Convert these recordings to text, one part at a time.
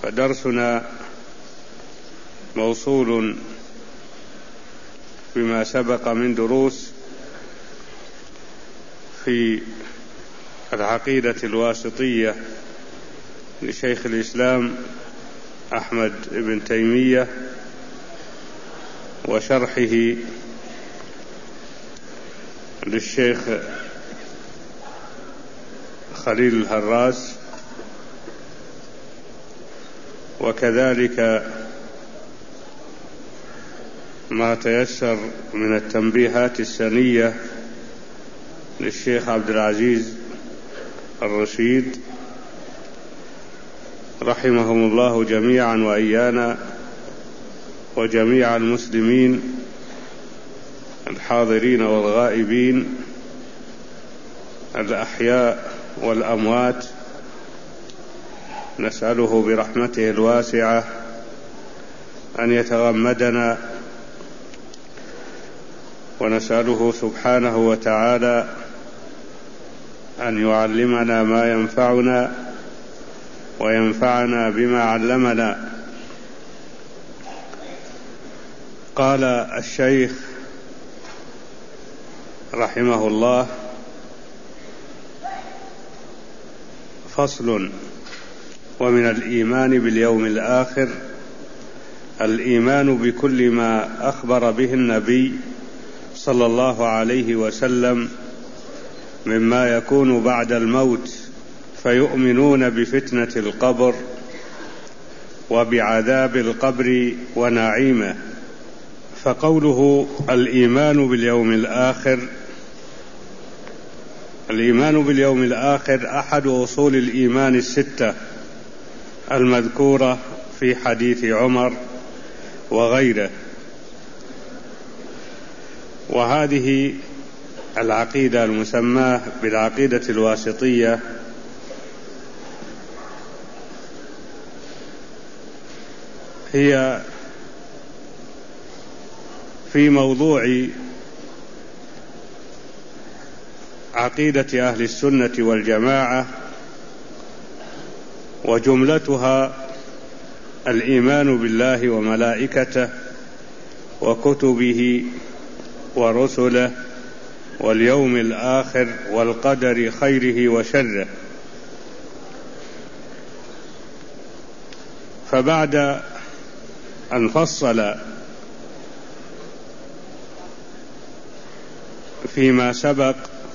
فدرسنا موصول بما سبق من دروس في العقيدة الواسطية لشيخ الإسلام أحمد بن تيمية وشرحه للشيخ خليل الهراس، وكذلك ما تيسر من التنبيهات السنية للشيخ عبد العزيز الرشيد رحمهم الله جميعا وإيانا وجميع المسلمين الحاضرين والغائبين الأحياء والأموات. نسأله برحمته الواسعة أن يتغمدنا، ونسأله سبحانه وتعالى أن يعلمنا ما ينفعنا وينفعنا بما علمنا. قال الشيخ رحمه الله: فصل: ومن الإيمان باليوم الآخر الإيمان بكل ما أخبر به النبي صلى الله عليه وسلم مما يكون بعد الموت، فيؤمنون بفتنة القبر وبعذاب القبر ونعيمه. فقوله الإيمان باليوم الآخر، الإيمان باليوم الآخر أحد أصول الإيمان الستة المذكورة في حديث عمر وغيره. وهذه العقيدة المسماة بالعقيدة الواسطية هي في موضوع عقيدة أهل السنة والجماعة، وجملتها الإيمان بالله وملائكته وكتبه ورسله واليوم الآخر والقدر خيره وشره. فبعد أن فصل فيما سبق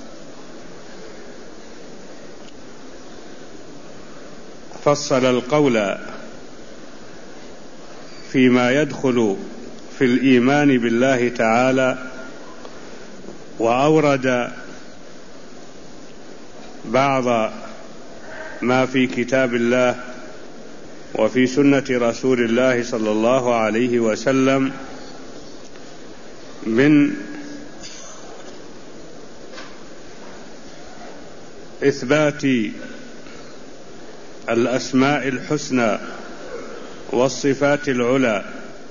فصل القول فيما يدخل في الإيمان بالله تعالى، وأورد بعض ما في كتاب الله وفي سنة رسول الله صلى الله عليه وسلم من إثبات الأسماء الحسنى والصفات العلى.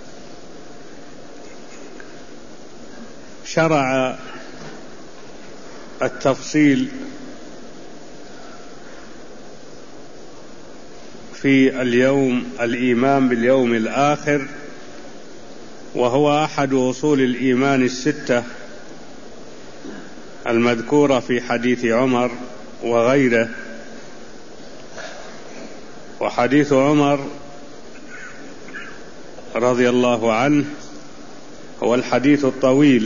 شرع التفصيل في الإيمان باليوم الآخر، وهو أحد أصول الإيمان الستة المذكورة في حديث عمر وغيره. وحديث عمر رضي الله عنه هو الحديث الطويل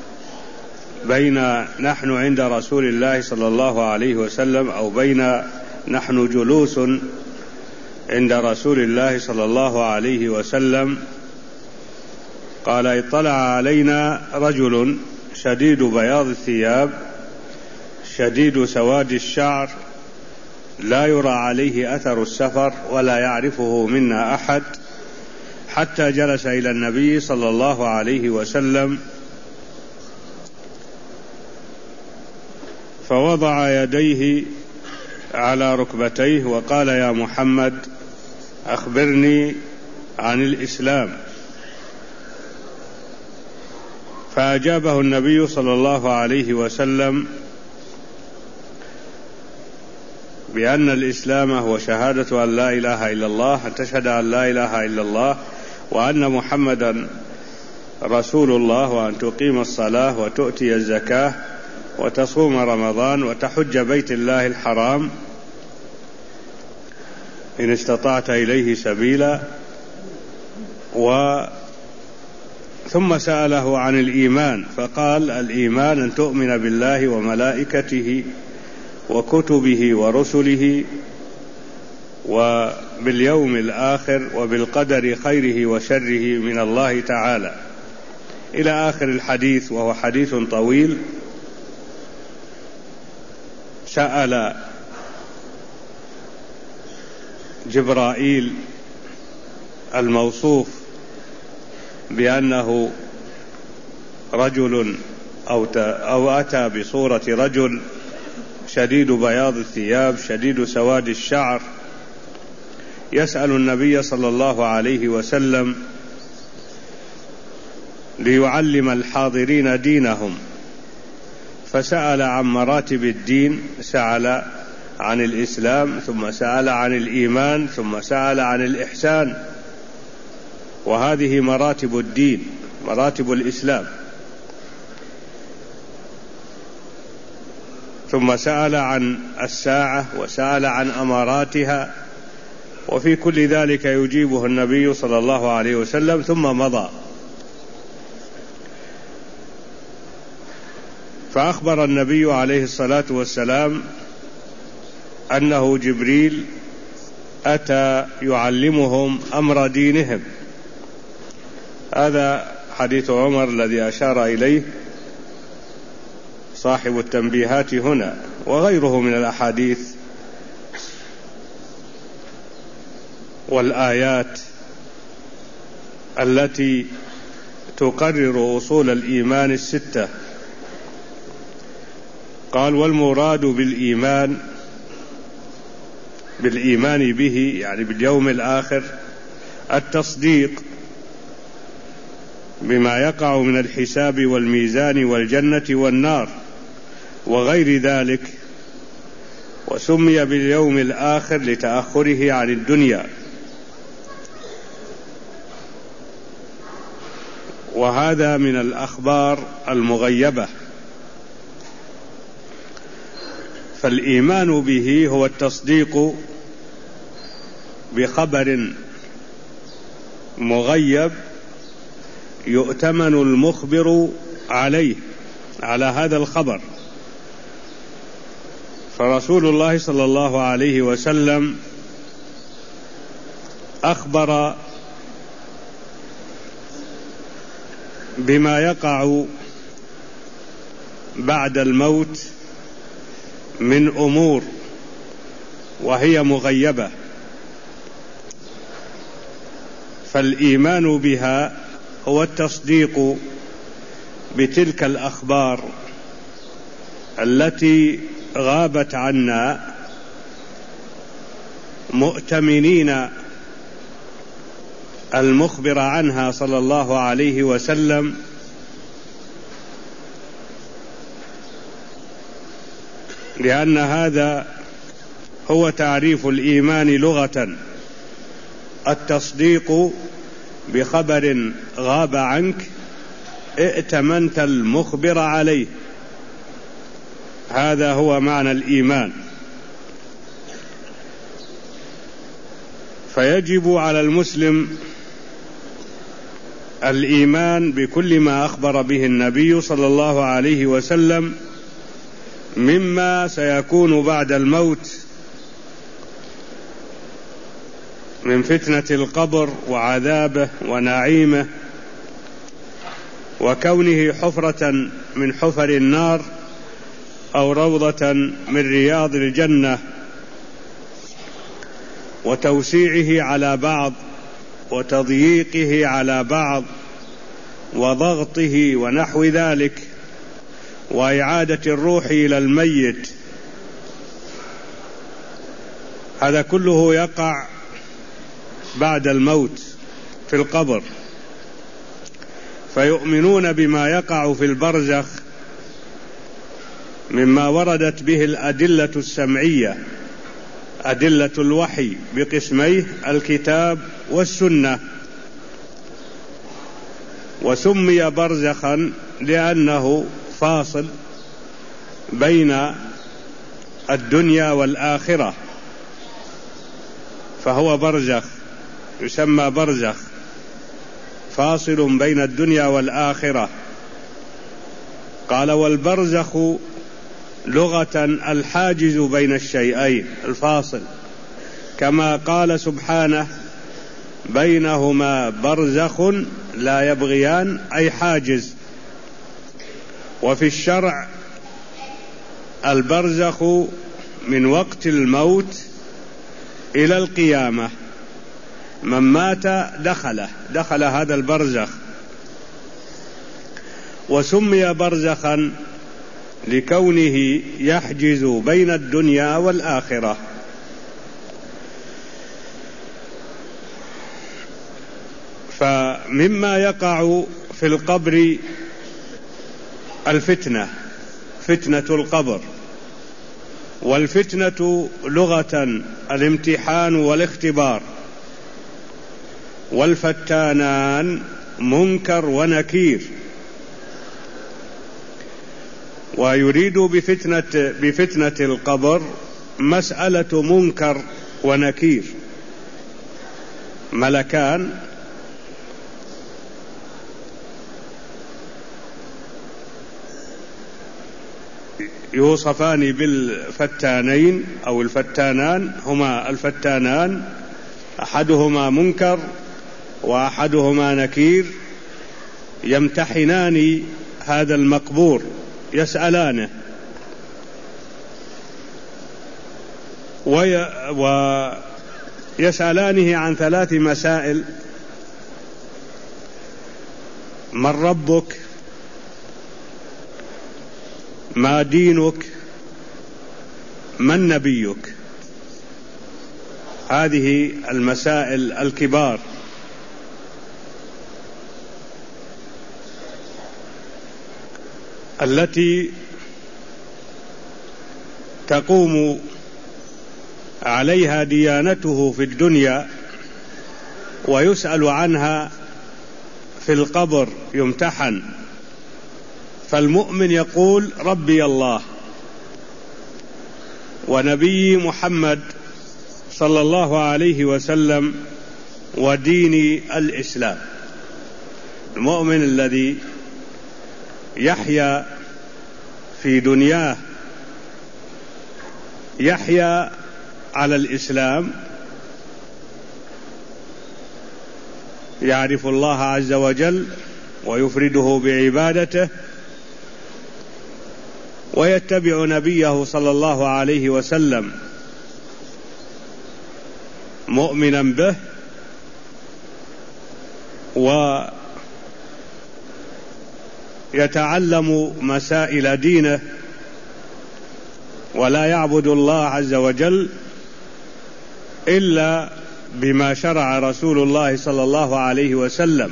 بين نحن عند رسول الله صلى الله عليه وسلم، أو بين نحن جلوس عند رسول الله صلى الله عليه وسلم. قال: اطلع علينا رجل شديد بياض الثياب شديد سواد الشعر لا يرى عليه أثر السفر ولا يعرفه منا أحد، حتى جلس إلى النبي صلى الله عليه وسلم فوضع يديه على ركبتيه وقال: يا محمد أخبرني عن الإسلام. فأجابه النبي صلى الله عليه وسلم بأن الإسلام هو شهادة أن لا إله إلا الله، أن تشهد أن لا إله إلا الله وأن محمدا رسول الله، وأن تقيم الصلاة وتؤتي الزكاة وتصوم رمضان وتحج بيت الله الحرام إن استطعت إليه سبيلا. ثم سأله عن الإيمان فقال: الإيمان أن تؤمن بالله وملائكته وكتبه ورسله وباليوم الآخر وبالقدر خيره وشره من الله تعالى، إلى آخر الحديث، وهو حديث طويل. سأل جبرائيل الموصوف بأنه رجل أو أتى بصورة رجل شديد بياض الثياب شديد سواد الشعر، يسأل النبي صلى الله عليه وسلم ليعلم الحاضرين دينهم، فسأل عن مراتب الدين، سأل عن الإسلام، ثم سأل عن الإيمان، ثم سأل عن الإحسان، وهذه مراتب الدين، مراتب الإسلام. ثم سأل عن الساعة وسأل عن أماراتها، وفي كل ذلك يجيبه النبي صلى الله عليه وسلم ثم مضى. فأخبر النبي عليه الصلاة والسلام أنه جبريل أتى يعلمهم أمر دينهم. هذا حديث عمر الذي أشار إليه صاحب التنبيهات هنا، وغيره من الأحاديث والآيات التي تقرر أصول الإيمان الستة. قال: والمراد بالإيمان به يعني باليوم الآخر التصديق بما يقع من الحساب والميزان والجنة والنار وغير ذلك، وسمي باليوم الآخر لتأخره عن الدنيا. وهذا من الأخبار المغيبة، فالإيمان به هو التصديق بخبر مغيب يؤتمن المخبر عليه على هذا الخبر. فرسول الله صلى الله عليه وسلم أخبر بما يقع بعد الموت من أمور وهي مغيبة، فالإيمان بها هو التصديق بتلك الأخبار التي غابت عنا، مؤتمنين المخبر عنها صلى الله عليه وسلم، لأن هذا هو تعريف الإيمان لغة: التصديق بخبر غاب عنك ائتمنت المخبر عليه، هذا هو معنى الإيمان. فيجب على المسلم الإيمان بكل ما أخبر به النبي صلى الله عليه وسلم مما سيكون بعد الموت من فتنة القبر وعذابه ونعيمه، وكونه حفرة من حفر النار أو روضة من رياض الجنة، وتوسيعه على بعض وتضييقه على بعض وضغطه ونحو ذلك، وإعادة الروح إلى الميت، هذا كله يقع بعد الموت في القبر. فيؤمنون بما يقع في البرزخ مما وردت به الأدلة السمعية أدلة الوحي بقسميه الكتاب والسنة. وسمي برزخا لأنه فاصل بين الدنيا والآخرة، فهو برزخ، يسمى برزخ، فاصل بين الدنيا والآخرة. قال: والبرزخ لغة الحاجز بين الشيئين، الفاصل، كما قال سبحانه: بينهما برزخ لا يبغيان، أي حاجز. وفي الشرع البرزخ من وقت الموت إلى القيامة، من مات دخل هذا البرزخ. وسمي برزخا لكونه يحجز بين الدنيا والآخرة. فمما يقع في القبر الفتنة، فتنة القبر. والفتنة لغة الامتحان والاختبار. والفتانان منكر ونكير. ويريد بفتنة القبر مسألة منكر ونكير، ملكان يوصفان بالفتانين أو الفتانان، هما الفتانان، أحدهما منكر وأحدهما نكير، يمتحنان هذا المقبور، يسألانه ويسألانه عن 3 مسائل: من ربك؟ ما دينك؟ من نبيك؟ هذه المسائل الكبار. التي تقوم عليها ديانته في الدنيا، ويسأل عنها في القبر، يمتحن. فالمؤمن يقول: ربي الله ونبي محمد صلى الله عليه وسلم ودين الإسلام. المؤمن الذي يحيا في دنياه يحيا على الإسلام، يعرف الله عز وجل ويفرده بعبادته، ويتبع نبيه صلى الله عليه وسلم مؤمنا به، ويتعلم مسائل دينه، ولا يعبد الله عز وجل إلا بما شرع رسول الله صلى الله عليه وسلم.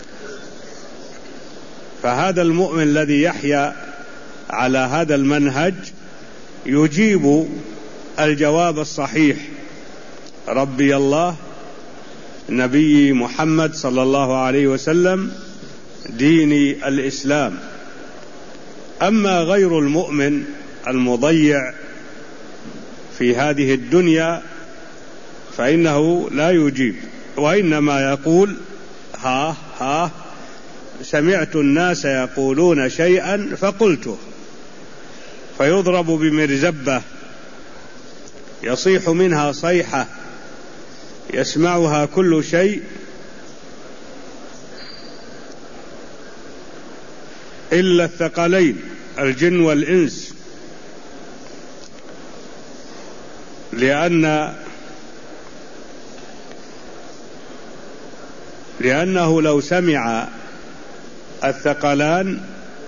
فهذا المؤمن الذي يحيا على هذا المنهج يجيب الجواب الصحيح: ربي الله، نبي محمد صلى الله عليه وسلم، ديني الإسلام. أما غير المؤمن المضيع في هذه الدنيا فإنه لا يجيب، وإنما يقول: ها سمعت الناس يقولون شيئا فقلته، فيضرب بمرزبة يصيح منها صيحة يسمعها كل شيء إلا الثقلين، الجن والإنس، لأنه لو سمع الثقلان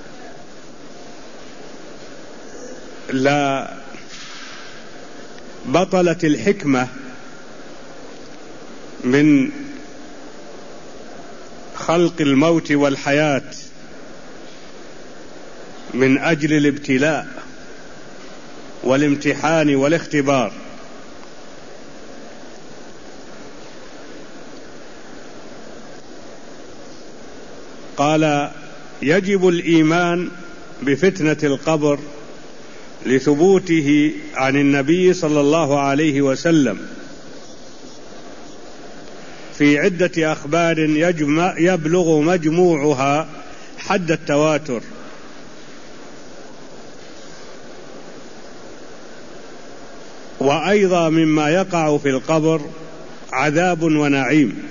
لا بطلت الحكمة من خلق الموت والحياة من أجل الابتلاء والامتحان والاختبار. قال: يجب الإيمان بفتنة القبر لثبوته عن النبي صلى الله عليه وسلم في عدة أخبار يبلغ مجموعها حد التواتر. وأيضا مما يقع في القبر عذاب ونعيم،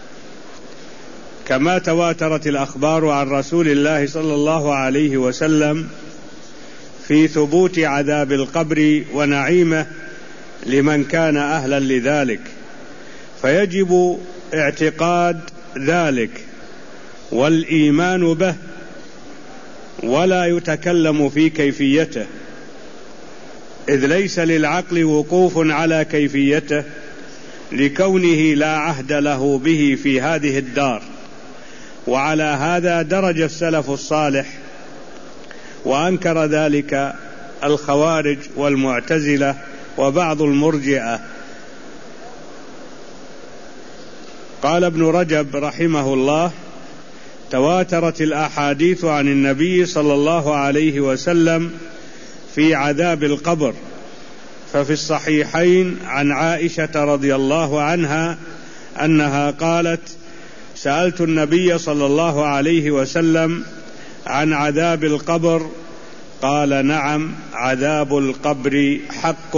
كما تواترت الأخبار عن رسول الله صلى الله عليه وسلم في ثبوت عذاب القبر ونعيمه لمن كان أهلا لذلك، فيجب اعتقاد ذلك والإيمان به، ولا يتكلم في كيفيته، إذ ليس للعقل وقوف على كيفيته لكونه لا عهد له به في هذه الدار. وعلى هذا درج السلف الصالح، وأنكر ذلك الخوارج والمعتزلة وبعض المرجئة. قال ابن رجب رحمه الله: تواترت الأحاديث عن النبي صلى الله عليه وسلم في عذاب القبر، ففي الصحيحين عن عائشة رضي الله عنها أنها قالت: سألت النبي صلى الله عليه وسلم عن عذاب القبر، قال: نعم، عذاب القبر حق.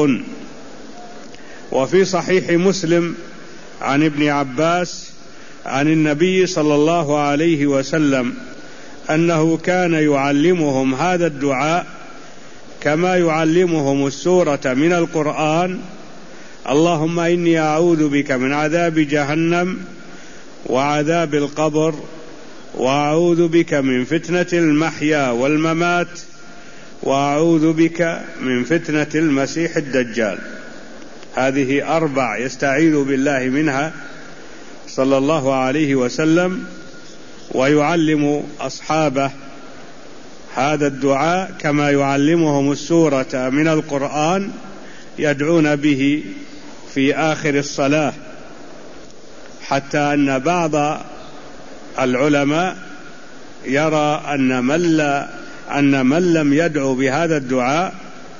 وفي صحيح مسلم عن ابن عباس عن النبي صلى الله عليه وسلم أنه كان يعلمهم هذا الدعاء كما يعلمهم السورة من القرآن: اللهم إني أعوذ بك من عذاب جهنم وعذاب القبر، وأعوذ بك من فتنة المحيا والممات، وأعوذ بك من فتنة المسيح الدجال. هذه 4 يستعيذ بالله منها صلى الله عليه وسلم، ويعلم أصحابه هذا الدعاء كما يعلمهم السورة من القرآن، يدعون به في آخر الصلاة، حتى أن بعض العلماء يرى أن من لم يدعو بهذا الدعاء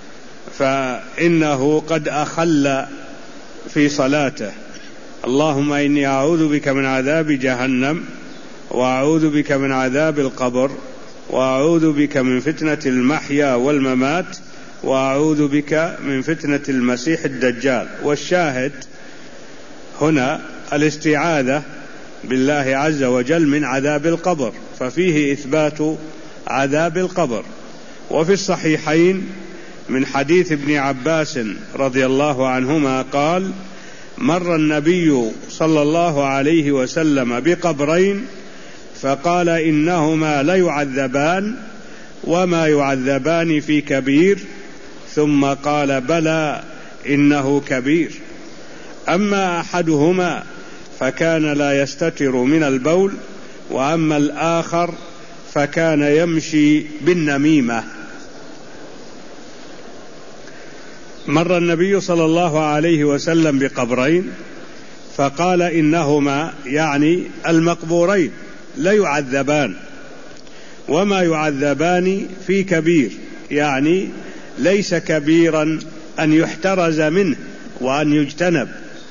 فإنه قد أخل في صلاته. اللهم إني أعوذ بك من عذاب جهنم، وأعوذ بك من عذاب القبر، وأعوذ بك من فتنة المحيا والممات، وأعوذ بك من فتنة المسيح الدجال. والشاهد هنا الاستعاذة بالله عز وجل من عذاب القبر، ففيه إثبات عذاب القبر. وفي الصحيحين من حديث ابن عباس رضي الله عنهما قال: مر النبي صلى الله عليه وسلم بقبرين فقال: إنهما ليعذبان وما يعذبان في كبير، ثم قال: بلى إنه كبير. أما أحدهما فكان لا يستتر من البول، وأما الآخر فكان يمشي بالنميمة. مر النبي صلى الله عليه وسلم بقبرين فقال: إنهما يعني المقبورين ليعذبان وما يعذبان في كبير، يعني ليس كبيرا أن يحترز منه وأن يجتنب.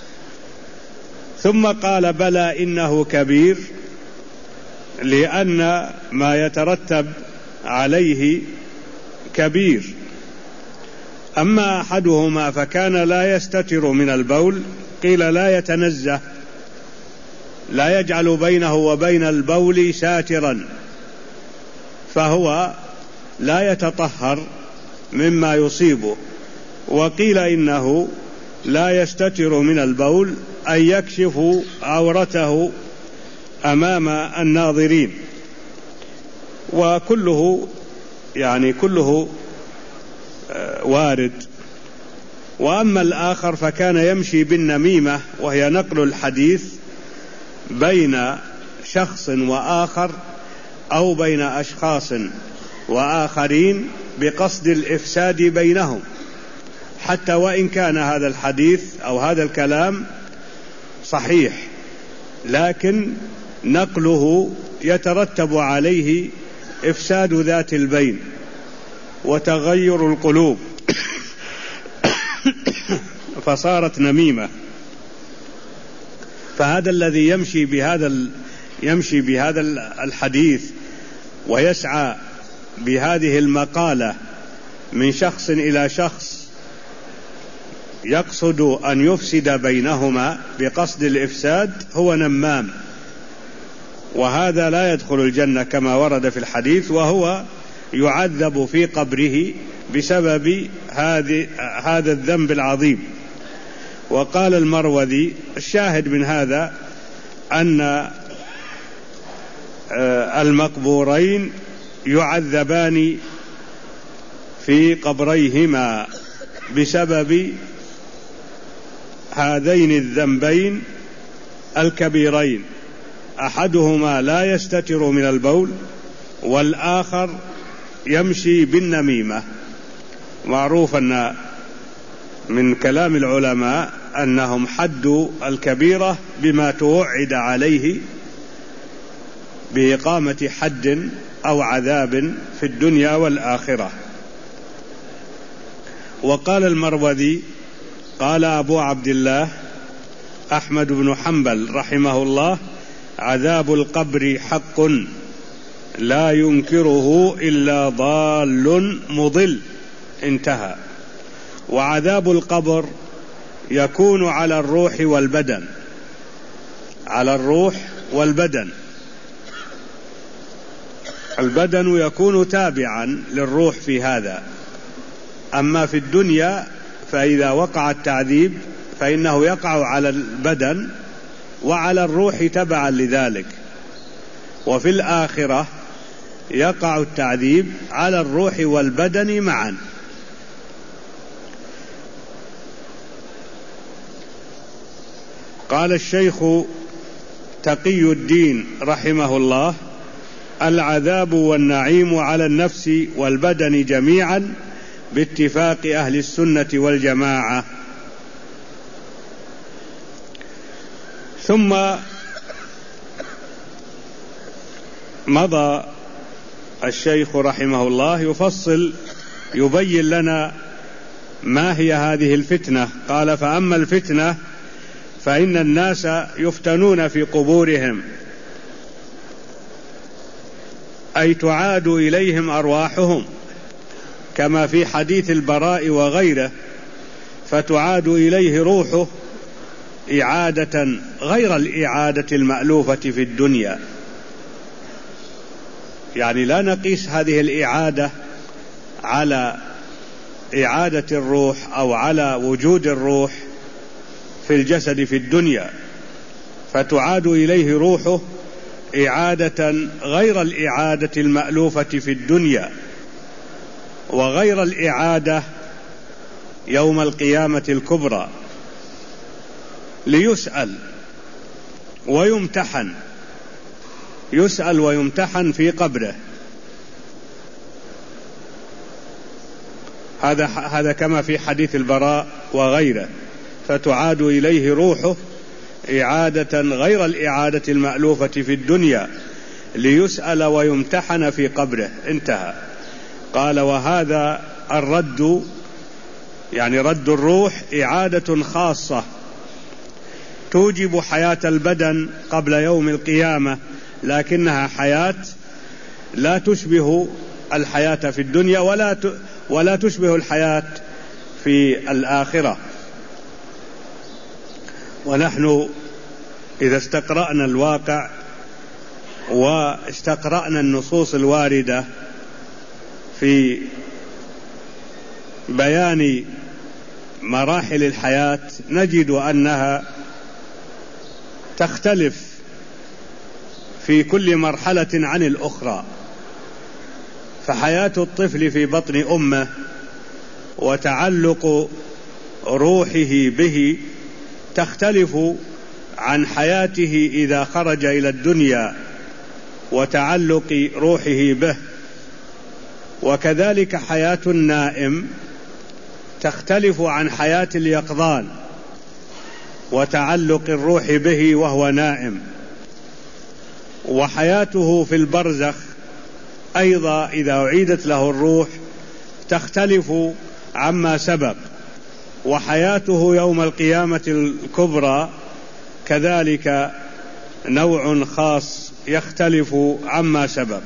ثم قال: بلى إنه كبير، لأن ما يترتب عليه كبير. أما أحدهما فكان لا يستتر من البول، قيل لا يتنزه، لا يجعل بينه وبين البول ساترا، فهو لا يتطهر مما يصيبه. وقيل إنه لا يستتر من البول أن يكشف عورته أمام الناظرين. وكله كله وارد. وأما الآخر فكان يمشي بالنميمة، وهي نقل الحديث بين شخص وآخر أو بين أشخاص وآخرين بقصد الإفساد بينهم، حتى وإن كان هذا الحديث أو هذا الكلام صحيح، لكن نقله يترتب عليه إفساد ذات البين وتغير القلوب فصارت نميمة. فهذا الذي يمشي بهذا الحديث ويسعى بهذه المقالة من شخص إلى شخص يقصد أن يفسد بينهما بقصد الإفساد هو نمام، وهذا لا يدخل الجنة كما ورد في الحديث، وهو يعذب في قبره بسبب هذا الذنب العظيم. وقال المروذي: الشاهد من هذا أن المقبورين يعذبان في قبريهما بسبب هذين الذنبين الكبيرين، أحدهما لا يستتر من البول والآخر يمشي بالنميمة. معروف أن من كلام العلماء أنهم حدوا الكبيرة بما توعد عليه بإقامة حد أو عذاب في الدنيا والآخرة. وقال المروذي: قال أبو عبد الله أحمد بن حنبل رحمه الله: عذاب القبر حق لا ينكره إلا ضال مضل. انتهى. وعذاب القبر يكون على الروح والبدن، على الروح والبدن. البدن يكون تابعا للروح في هذا، أما في الدنيا فإذا وقع التعذيب فإنه يقع على البدن وعلى الروح تبعا لذلك، وفي الآخرة يقع التعذيب على الروح والبدن معا. قال الشيخ تقي الدين رحمه الله: العذاب والنعيم على النفس والبدن جميعا باتفاق أهل السنة والجماعة. ثم مضى الشيخ رحمه الله يفصل يبين لنا ما هي هذه الفتنة. قال: فأما الفتنة فإن الناس يفتنون في قبورهم، أي تعاد إليهم أرواحهم، كما في حديث البراء وغيره، فتعاد إليه روحه إعادة غير الإعادة المألوفة في الدنيا. يعني لا نقيس هذه الإعادة على إعادة الروح أو على وجود الروح في الجسد في الدنيا، فتعاد إليه روحه إعادة غير الإعادة المألوفة في الدنيا، وغير الإعادة يوم القيامة الكبرى، ليسأل ويمتحن، يسأل ويمتحن في قبره. هذا كما في حديث البراء وغيره، فتعاد إليه روحه إعادة غير الإعادة المألوفة في الدنيا ليسأل ويمتحن في قبره. انتهى. قال: وهذا الرد، يعني رد الروح، إعادة خاصة توجب حياة البدن قبل يوم القيامة، لكنها حياة لا تشبه الحياة في الدنيا ولا تشبه الحياة في الآخرة. ونحن إذا استقرأنا الواقع واستقرأنا النصوص الواردة في بيان مراحل الحياة نجد أنها تختلف في كل مرحلة عن الأخرى. فحياة الطفل في بطن أمه وتعلق روحه به تختلف عن حياته إذا خرج إلى الدنيا وتعلق روحه به. وكذلك حياة النائم تختلف عن حياة اليقظان وتعلق الروح به وهو نائم. وحياته في البرزخ أيضا إذا أعيدت له الروح تختلف عما سبق، وحياته يوم القيامة الكبرى كذلك نوع خاص يختلف عما سبق.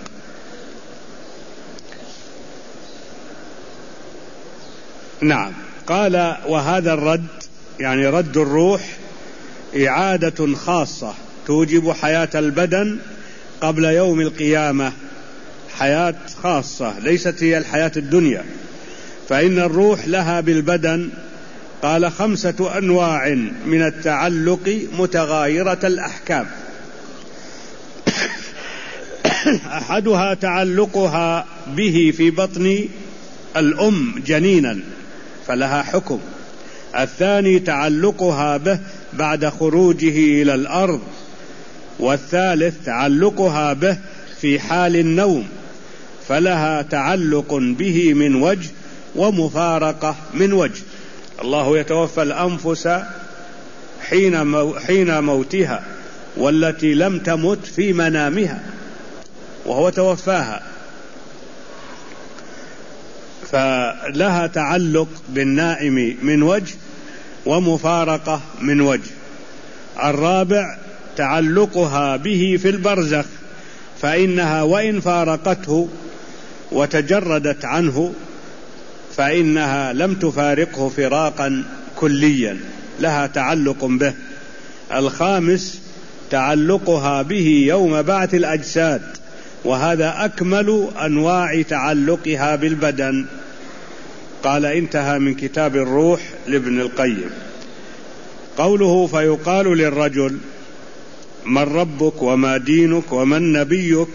نعم. قال وهذا الرد يعني رد الروح إعادة خاصة توجب حياة البدن قبل يوم القيامة، حياة خاصة ليست هي الحياة الدنيا، فإن الروح لها بالبدن قال 5 أنواع من التعلق متغايرة الأحكام. أحدها تعلقها به في بطن الأم جنينا فلها حكم، الثاني تعلقها به بعد خروجه إلى الأرض، والثالث تعلقها به في حال النوم فلها تعلق به من وجه ومفارقة من وجه. الله يتوفى الأنفس حين موتها والتي لم تمت في منامها وهو توفاها، فلها تعلق بالنائم من وجه ومفارقة من وجه. الرابع تعلقها به في البرزخ، فإنها وإن فارقته وتجردت عنه فإنها لم تفارقه فراقا كليا، لها تعلق به. الخامس تعلقها به يوم بعث الأجساد، وهذا أكمل أنواع تعلقها بالبدن. قال انتهى من كتاب الروح لابن القيم. قوله فيقال للرجل من ربك وما دينك ومن نبيك،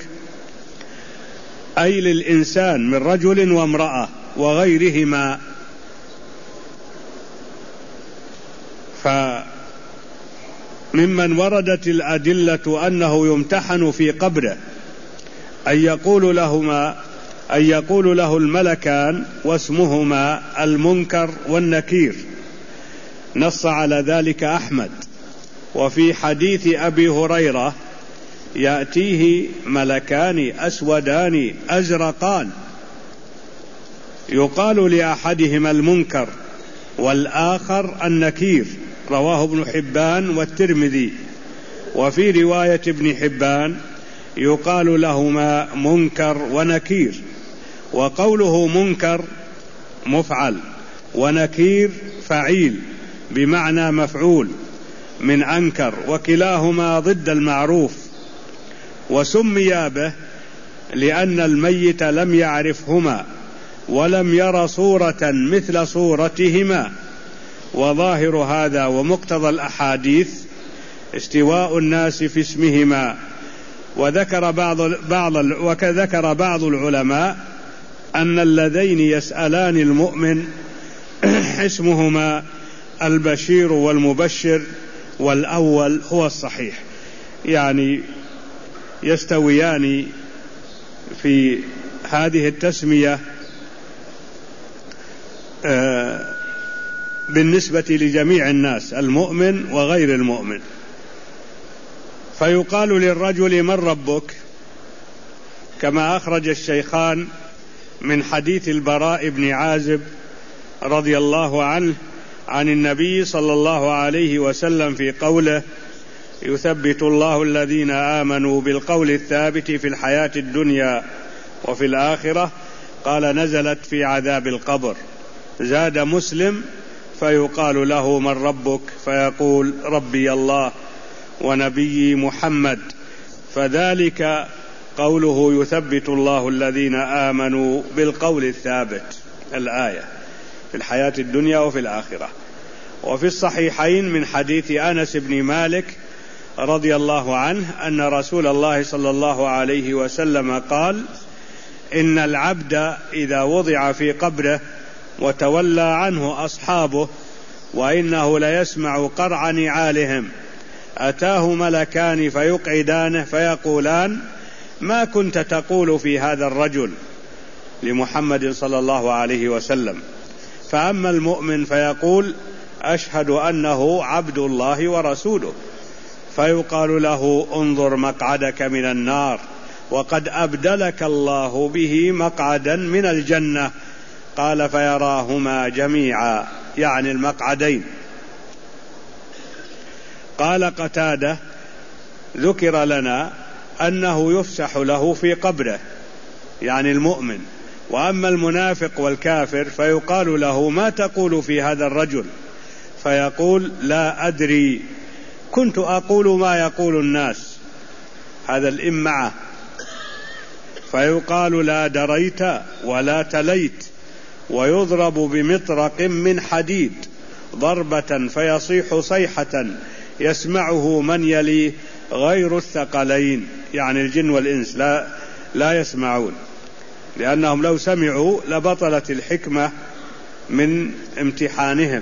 أي للإنسان من رجل وامرأة وغيرهما. فممن وردت الأدلة أنه يمتحن في قبره أن يقول له الملكان واسمهما المنكر والنكير، نص على ذلك أحمد. وفي حديث أبي هريرة يأتيه ملكان أسودان أزرقان يقال لأحدهما المنكر والآخر النكير، رواه ابن حبان والترمذي. وفي رواية ابن حبان يقال لهما منكر ونكير، وقوله منكر مفعل ونكير فعيل بمعنى مفعول من أنكر، وكلاهما ضد المعروف. وسمي به لأن الميت لم يعرفهما ولم ير صورة مثل صورتهما، وظاهر هذا ومقتضى الأحاديث استواء الناس في اسمهما. وذكر بعض العلماء أن اللذين يسألان المؤمن اسمهما البشير والمبشر، والأول هو الصحيح، يعني يستويان في هذه التسمية بالنسبة لجميع الناس، المؤمن وغير المؤمن. فيقال للرجل من ربك، كما أخرج الشيخان من حديث البراء بن عازب رضي الله عنه عن النبي صلى الله عليه وسلم في قوله يثبت الله الذين آمنوا بالقول الثابت في الحياة الدنيا وفي الآخرة، قال نزلت في عذاب القبر. زاد مسلم فيقال له من ربك فيقول ربي الله ونبي محمد، فذلك قوله يثبت الله الذين آمنوا بالقول الثابت، الآية في الحياة الدنيا وفي الآخرة. وفي الصحيحين من حديث أنس بن مالك رضي الله عنه أن رسول الله صلى الله عليه وسلم قال إن العبد إذا وضع في قبره وتولى عنه أصحابه وإنه ليسمع قرع نعالهم أتاه ملكان فيقعدانه فيقولان ما كنت تقول في هذا الرجل، لمحمد صلى الله عليه وسلم. فأما المؤمن فيقول أشهد أنه عبد الله ورسوله، فيقال له انظر مقعدك من النار وقد أبدلك الله به مقعدا من الجنة. قال فيراهما جميعا، يعني المقعدين. قال قتادة ذكر لنا أنه يفسح له في قبره، يعني المؤمن. وأما المنافق والكافر فيقال له ما تقول في هذا الرجل؟ فيقول لا أدري، كنت أقول ما يقول الناس، هذا الإمعة. فيقال لا دريت ولا تليت، ويضرب بمطرق من حديد ضربة فيصيح صيحة يسمعه من يليه غير الثقلين، يعني الجن والإنس لا يسمعون، لأنهم لو سمعوا لبطلت الحكمة من امتحانهم.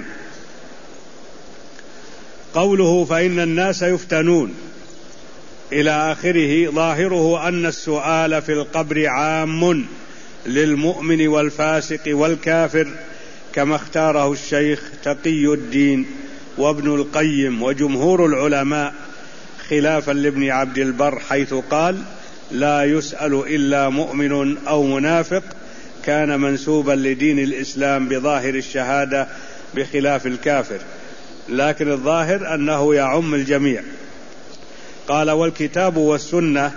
قوله فإن الناس يفتنون إلى آخره ظاهره أن السؤال في القبر عام للمؤمن والفاسق والكافر، كما اختاره الشيخ تقي الدين وابن القيم وجمهور العلماء، خلافا لابن عبد البر حيث قال لا يسأل إلا مؤمن أو منافق كان منسوبا لدين الإسلام بظاهر الشهادة بخلاف الكافر، لكن الظاهر أنه يعم الجميع. قال والكتاب والسنة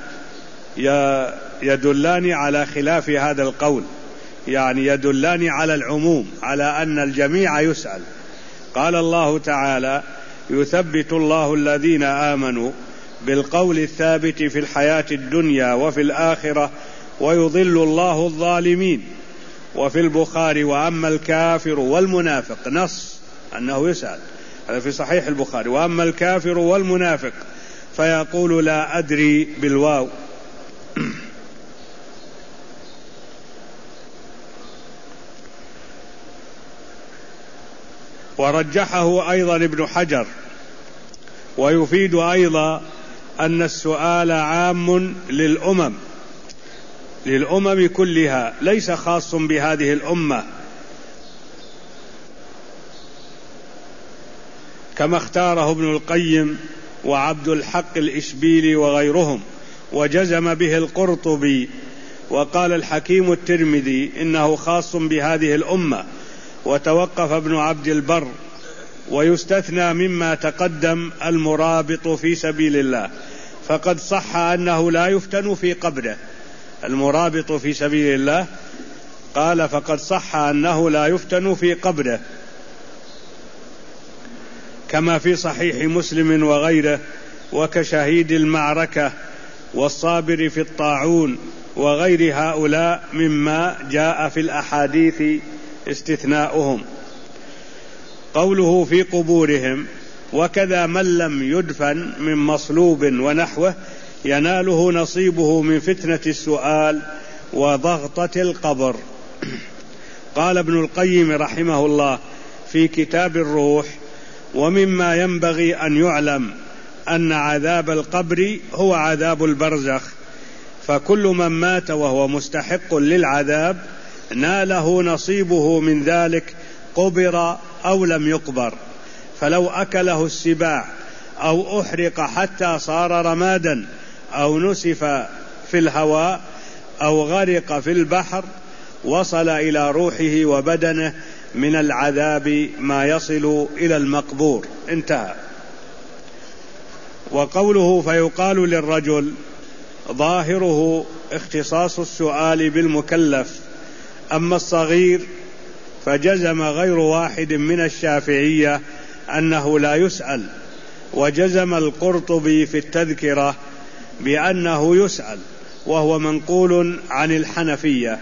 يدلان على خلاف هذا القول، يعني يدلان على العموم، على أن الجميع يسأل. قال الله تعالى يثبت الله الذين آمنوا بالقول الثابت في الحياة الدنيا وفي الآخرة ويضل الله الظالمين. وفي البخاري وأما الكافر والمنافق، نص أنه يسأل، هذا في صحيح البخاري، وأما الكافر والمنافق فيقول لا أدري بالواو. ورجحه أيضا ابن حجر. ويفيد أيضا أن السؤال عام للأمم كلها، ليس خاص بهذه الأمة، كما اختاره ابن القيم وعبد الحق الإشبيلي وغيرهم، وجزم به القرطبي. وقال الحكيم الترمذي إنه خاص بهذه الأمة، وتوقف ابن عبد البر. ويستثنى مما تقدم المرابط في سبيل الله، فقد صح أنه لا يفتن في قبره. المرابط في سبيل الله قال فقد صح أنه لا يفتن في قبره، كما في صحيح مسلم وغيره، وكشهيد المعركة والصابر في الطاعون وغير هؤلاء مما جاء في الأحاديث استثناؤهم. قوله في قبورهم وكذا من لم يدفن من مصلوب ونحوه يناله نصيبه من فتنة السؤال وضغطة القبر. قال ابن القيم رحمه الله في كتاب الروح ومما ينبغي أن يعلم أن عذاب القبر هو عذاب البرزخ، فكل من مات وهو مستحق للعذاب ناله نصيبه من ذلك قبر أو لم يقبر، فلو أكله السباع أو أحرق حتى صار رمادا أو نسف في الهواء أو غرق في البحر وصل إلى روحه وبدنه من العذاب ما يصل إلى المقبور. انتهى. وقوله فيقال للرجل ظاهره اختصاص السؤال بالمكلف، أما الصغير فجزم غير واحد من الشافعية أنه لا يسأل، وجزم القرطبي في التذكرة بأنه يسأل، وهو منقول عن الحنفية.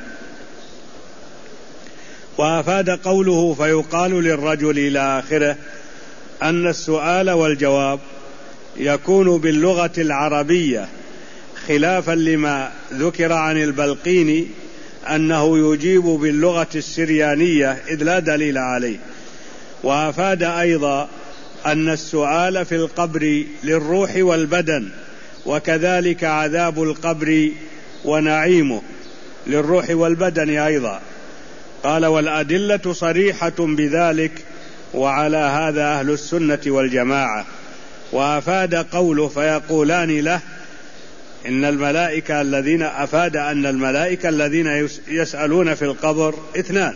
وأفاد قوله فيقال للرجل إلى آخره أن السؤال والجواب يكون باللغة العربية، خلافا لما ذكر عن البلقيني أنه يجيب باللغة السريانية إذ لا دليل عليه. وأفاد أيضا أن السؤال في القبر للروح والبدن، وكذلك عذاب القبر ونعيمه للروح والبدن أيضا. قال والأدلة صريحة بذلك، وعلى هذا أهل السنة والجماعة. وأفاد قوله فيقولان له إن الملائكة الذين أفاد أن الملائكة الذين يسألون في القبر 2،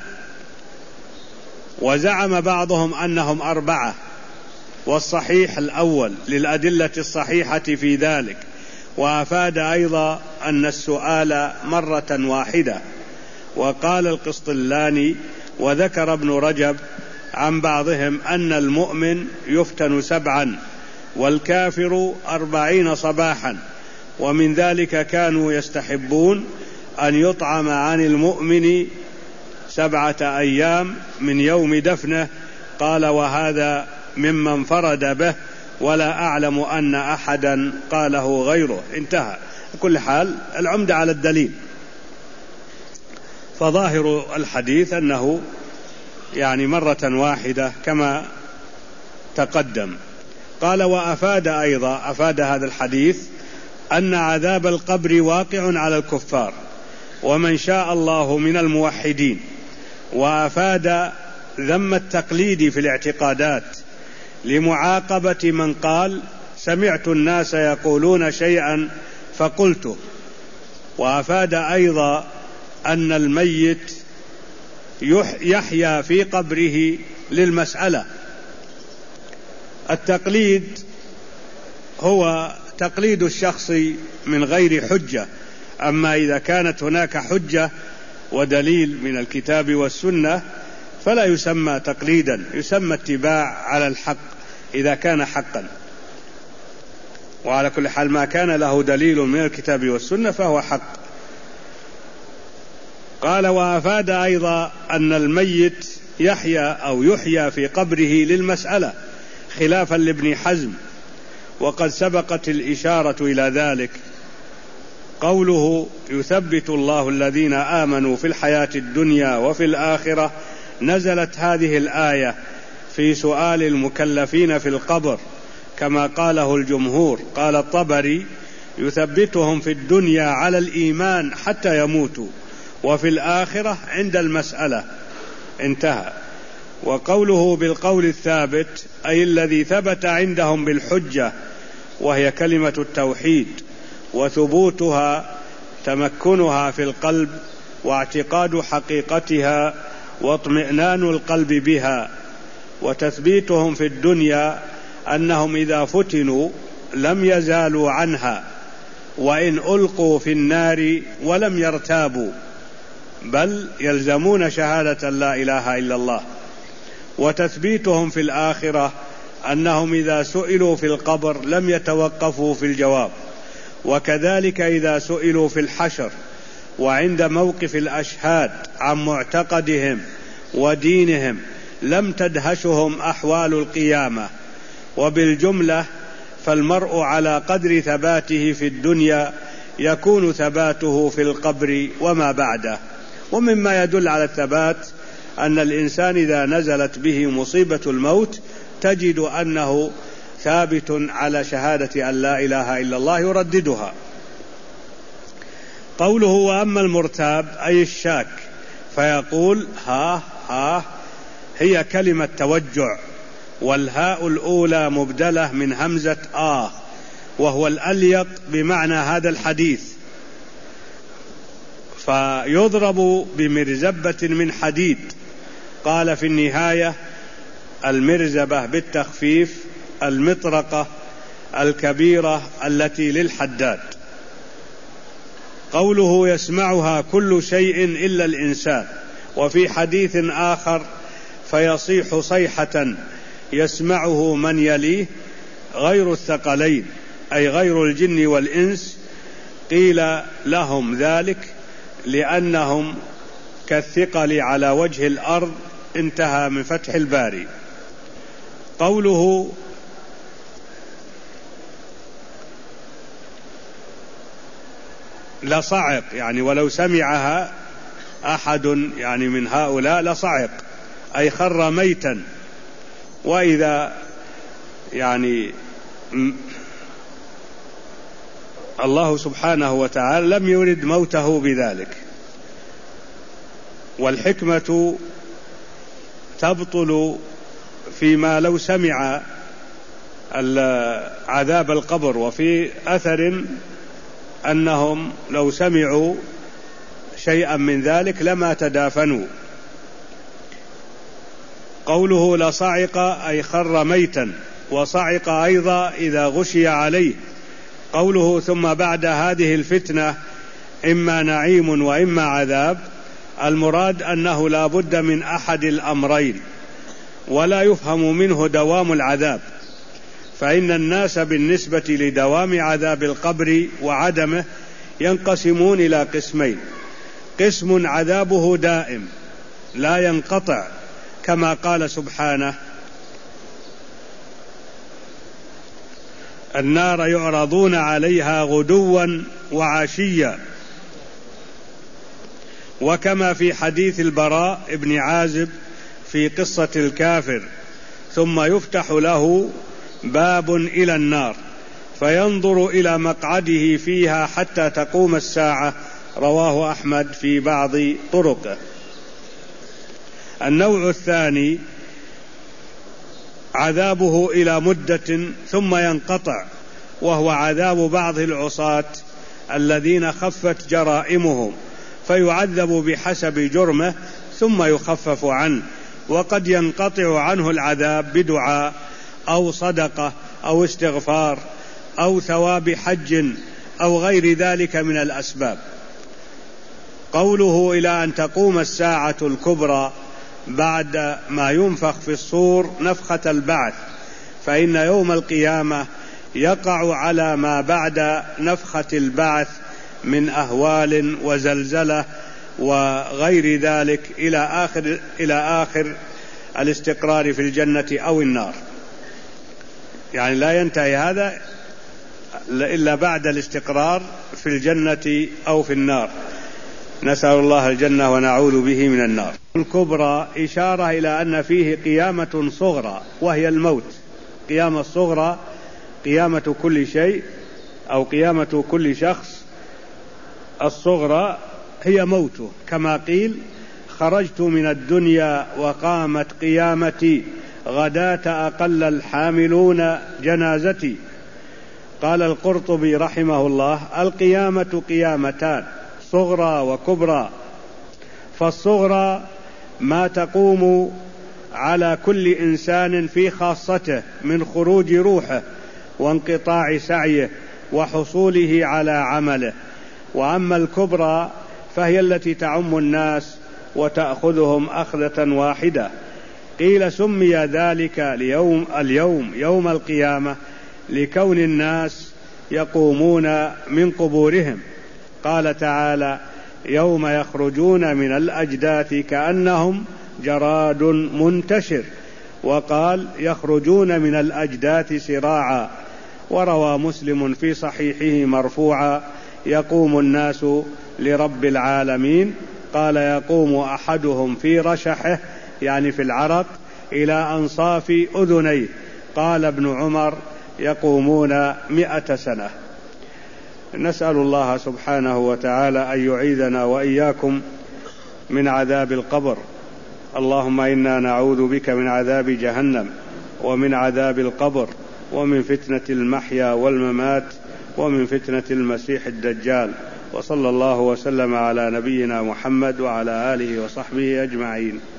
وزعم بعضهم أنهم 4، والصحيح الأول للأدلة الصحيحة في ذلك. وأفاد أيضا أن السؤال مرة واحدة. وقال القسطلاني وذكر ابن رجب عن بعضهم أن المؤمن يفتن 7 والكافر 40 صباحا، ومن ذلك كانوا يستحبون أن يطعم عن المؤمن 7 أيام من يوم دفنه. قال وهذا ممن انفرد به، ولا أعلم أن أحدا قاله غيره. انتهى. كل حال العمدة على الدليل، فظاهر الحديث أنه يعني مرة واحدة كما تقدم. قال وأفاد أيضا، أفاد هذا الحديث أن عذاب القبر واقع على الكفار ومن شاء الله من الموحدين. وأفاد ذم التقليد في الاعتقادات لمعاقبة من قال سمعت الناس يقولون شيئا فقلته. وأفاد أيضا أن الميت يحيا في قبره للمسألة. التقليد هو تقليد الشخص من غير حجة، أما إذا كانت هناك حجة ودليل من الكتاب والسنة فلا يسمى تقليدا، يسمى اتباع على الحق إذا كان حقا. وعلى كل حال ما كان له دليل من الكتاب والسنة فهو حق. قال وأفاد أيضا أن الميت يحيا أو يحيا في قبره للمسألة خلافا لابن حزم، وقد سبقت الإشارة إلى ذلك. قوله يثبت الله الذين آمنوا في الحياة الدنيا وفي الآخرة، نزلت هذه الآية في سؤال المكلفين في القبر كما قاله الجمهور. قال الطبري يثبتهم في الدنيا على الإيمان حتى يموتوا، وفي الآخرة عند المسألة. انتهى. وقوله بالقول الثابت أي الذي ثبت عندهم بالحجة، وهي كلمة التوحيد، وثبوتها تمكنها في القلب واعتقاد حقيقتها واطمئنان القلب بها. وتثبيتهم في الدنيا أنهم إذا فتنوا لم يزالوا عنها، وإن ألقوا في النار ولم يرتابوا، بل يلزمون شهادة لا إله إلا الله. وتثبيتهم في الآخرة أنهم إذا سئلوا في القبر لم يتوقفوا في الجواب، وكذلك إذا سئلوا في الحشر وعند موقف الأشهاد عن معتقدهم ودينهم لم تدهشهم أحوال القيامة. وبالجملة فالمرء على قدر ثباته في الدنيا يكون ثباته في القبر وما بعده. ومما يدل على الثبات أن الإنسان إذا نزلت به مصيبة الموت تجد أنه ثابت على شهادة أن لا إله إلا الله يرددها. قوله وأما المرتاب أي الشاك فيقول ها ها، هي كلمة توجع، والهاء الأولى مبدلة من همزة وهو الأليق بمعنى هذا الحديث. فيضرب بمرزبة من حديد. قال في النهاية المرزبة بالتخفيف المطرقة الكبيرة التي للحداد. قوله يسمعها كل شيء إلا الإنسان. وفي حديث آخر فيصيح صيحة يسمعه من يليه غير الثقلين أي غير الجن والإنس. قيل لهم ذلك لأنهم كالثقل على وجه الأرض. انتهى من فتح الباري. قوله لصعق يعني ولو سمعها أحد يعني من هؤلاء لصعق أي خر ميتا. وإذا يعني الله سبحانه وتعالى لم يرد موته بذلك، والحكمة تبطل فيما لو سمع عذاب القبر. وفي أثر أنهم لو سمعوا شيئا من ذلك لما تدافنوا. قوله لصعق أي خر ميتا، وصعق أيضا إذا غشي عليه. قوله ثم بعد هذه الفتنة إما نعيم وإما عذاب، المراد أنه لا بد من أحد الأمرين، ولا يفهم منه دوام العذاب، فإن الناس بالنسبة لدوام عذاب القبر وعدمه ينقسمون إلى قسمين: قسم عذابه دائم لا ينقطع، كما قال سبحانه: النار يعرضون عليها غدوا وعشيا، وكما في حديث البراء بن عازب في قصة الكافر: ثم يفتح له باب إلى النار فينظر إلى مقعده فيها حتى تقوم الساعة. رواه أحمد في بعض طرقه. النوع الثاني عذابه إلى مدة ثم ينقطع، وهو عذاب بعض العصاة الذين خفت جرائمهم، فيعذب بحسب جرمه ثم يخفف عنه، وقد ينقطع عنه العذاب بدعاء أو صدقة أو استغفار أو ثواب حج أو غير ذلك من الأسباب. قوله إلى أن تقوم الساعة الكبرى بعد ما ينفخ في الصور نفخة البعث، فإن يوم القيامة يقع على ما بعد نفخة البعث من أهوال وزلزلة وغير ذلك إلى آخر الاستقرار في الجنة أو النار. يعني لا ينتهي هذا إلا بعد الاستقرار في الجنة أو في النار. نسأل الله الجنة ونعوذ به من النار. الكبرى إشارة إلى أن فيه قيامة صغرى وهي الموت. قيامة الصغرى قيامة كل شيء أو قيامة كل شخص، الصغرى هي موته، كما قيل: خرجت من الدنيا وقامت قيامتي، غداة أقل الحاملون جنازتي. قال القرطبي رحمه الله: القيامة قيامتان، صغرى وكبرى. فالصغرى ما تقوم على كل إنسان في خاصته من خروج روحه وانقطاع سعيه وحصوله على عمله. وأما الكبرى فهي التي تعم الناس وتأخذهم أخذة واحدة. قيل سمي ذلك اليوم يوم القيامة لكون الناس يقومون من قبورهم. قال تعالى: يوم يخرجون من الأجداث كأنهم جراد منتشر. وقال: يخرجون من الأجداث سراعا. وروى مسلم في صحيحه مرفوعا: يقوم الناس لرب العالمين. قال: يقوم أحدهم في رشحه، يعني في العرق، إلى أنصاف أذنيه. قال ابن عمر: يقومون 100 سنة. نسأل الله سبحانه وتعالى أن يعيذنا وإياكم من عذاب القبر. اللهم إنا نعوذ بك من عذاب جهنم ومن عذاب القبر ومن فتنة المحيا والممات ومن فتنة المسيح الدجال. وصلى الله وسلم على نبينا محمد وعلى آله وصحبه أجمعين.